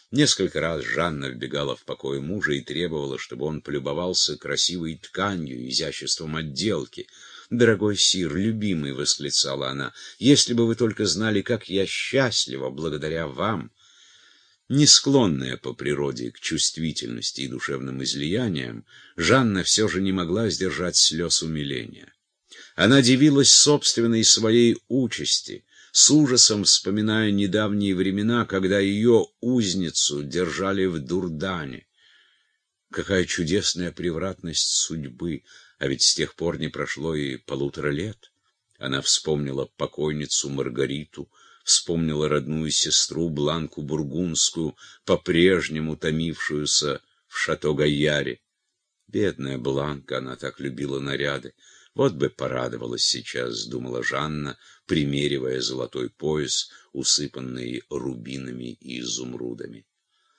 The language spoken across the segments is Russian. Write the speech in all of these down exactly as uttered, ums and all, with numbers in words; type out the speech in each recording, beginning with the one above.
Несколько раз Жанна вбегала в покой мужа и требовала, чтобы он полюбовался красивой тканью, изяществом отделки. «Дорогой сир, любимый!» — восклицала она. «Если бы вы только знали, как я счастлива благодаря вам!» Не склонная по природе к чувствительности и душевным излияниям, Жанна все же не могла сдержать слез умиления. Она дивилась собственной своей участи, с ужасом вспоминая недавние времена, когда ее узницу держали в Дурдане. Какая чудесная превратность судьбы, а ведь с тех пор не прошло и полутора лет. Она вспомнила покойницу Маргариту, вспомнила родную сестру Бланку Бургундскую, по-прежнему томившуюся в Шато-Гайяре. Бедная Бланка, она так любила наряды. Вот бы порадовалась сейчас, думала Жанна, примеривая золотой пояс, усыпанный рубинами и изумрудами.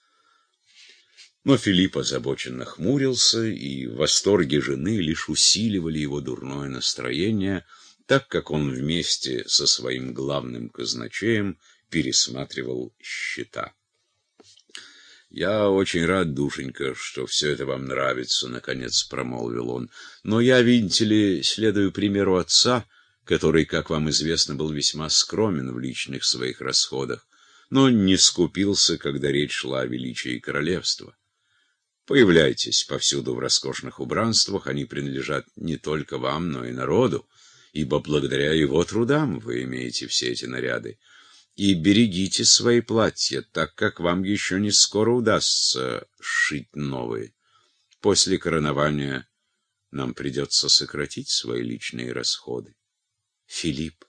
Но Филипп озабоченно хмурился, и восторги жены лишь усиливали его дурное настроение, так как он вместе со своим главным казначеем пересматривал счета. «Я очень рад, душенька, что все это вам нравится», — наконец промолвил он. «Но я, видите ли, следую примеру отца, который, как вам известно, был весьма скромен в личных своих расходах, но не скупился, когда речь шла о величии королевства. Появляйтесь повсюду в роскошных убранствах, они принадлежат не только вам, но и народу, ибо благодаря его трудам вы имеете все эти наряды. И берегите свои платья, так как вам еще не скоро удастся сшить новые. После коронования нам придется сократить свои личные расходы». «Филипп,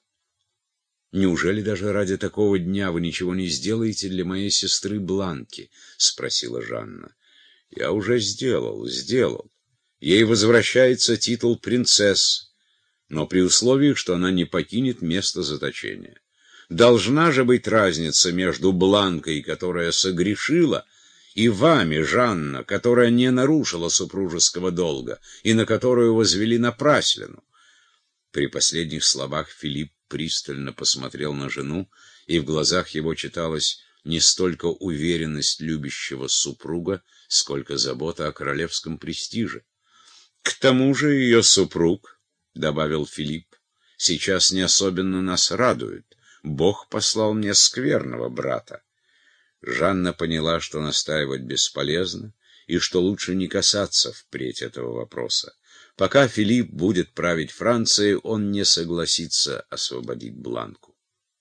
неужели даже ради такого дня вы ничего не сделаете для моей сестры Бланки?» — спросила Жанна. «Я уже сделал, сделал. Ей возвращается титул принцессы, но при условии, что она не покинет место заточения. Должна же быть разница между Бланкой, которая согрешила, и вами, Жанна, которая не нарушила супружеского долга и на которую возвели напраслину». При последних словах Филипп пристально посмотрел на жену, и в глазах его читалась не столько уверенность любящего супруга, сколько забота о королевском престиже. «К тому же ее супруг, — добавил Филипп, — сейчас не особенно нас радует. Бог послал мне скверного брата». Жанна поняла, что настаивать бесполезно, и что лучше не касаться впредь этого вопроса. Пока Филипп будет править Францией, он не согласится освободить Бланку.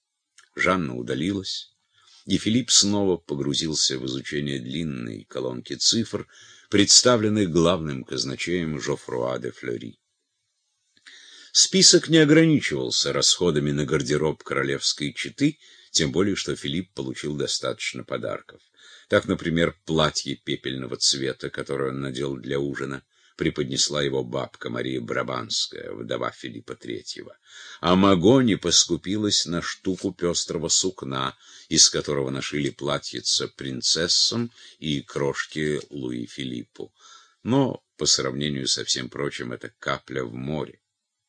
Жанна удалилась, и Филипп снова погрузился в изучение длинной колонки цифр, представленных главным казначеем Жофруа де Флери. Список не ограничивался расходами на гардероб королевской четы, тем более что Филипп получил достаточно подарков. Так, например, платье пепельного цвета, которое он надел для ужина, преподнесла его бабка Мария Брабанская, вдова Филиппа Третьего. А Магони поскупилась на штуку пестрого сукна, из которого нашили платьица принцессам и крошки Луи Филиппу. Но, по сравнению со всем прочим, это капля в море.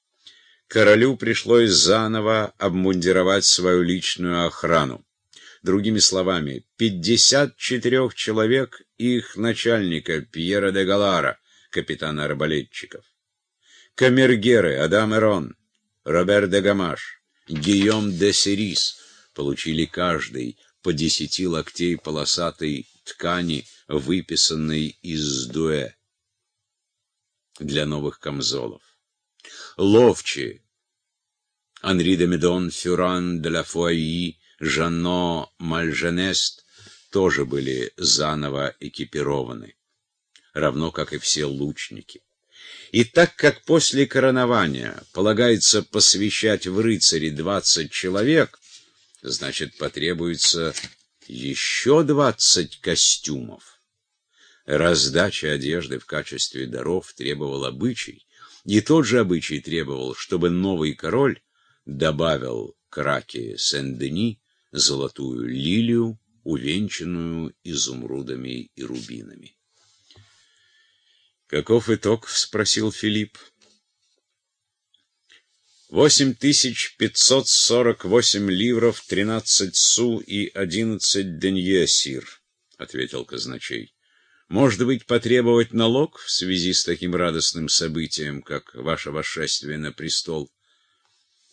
Королю пришлось заново обмундировать свою личную охрану. Другими словами, пятьдесят четырех человек и их начальника Пьера де Галара, капитана арбалетчиков. Камергеры Адам Эрон, Робер де Гамаш, Гийом де Сирис получили каждый по десяти локтей полосатой ткани, выписанной из дуэ для новых камзолов. Ловчие Анри де Медон, Фюран де ла Фуайи, Жанно Мальженест тоже были заново экипированы, равно как и все лучники. И так как после коронования полагается посвящать в рыцари двадцать человек, значит, потребуется еще двадцать костюмов. Раздача одежды в качестве даров требовал обычай, и тот же обычай требовал, чтобы новый король добавил к раке Сен-Дени золотую лилию, увенчанную изумрудами и рубинами. «Каков итог?» — спросил Филипп. «Восемь тысяч пятьсот сорок восемь ливров, тринадцать су и одиннадцать денье, сир», ответил казначей. Может быть, потребовать налог в связи с таким радостным событием, как ваше восшествие на престол?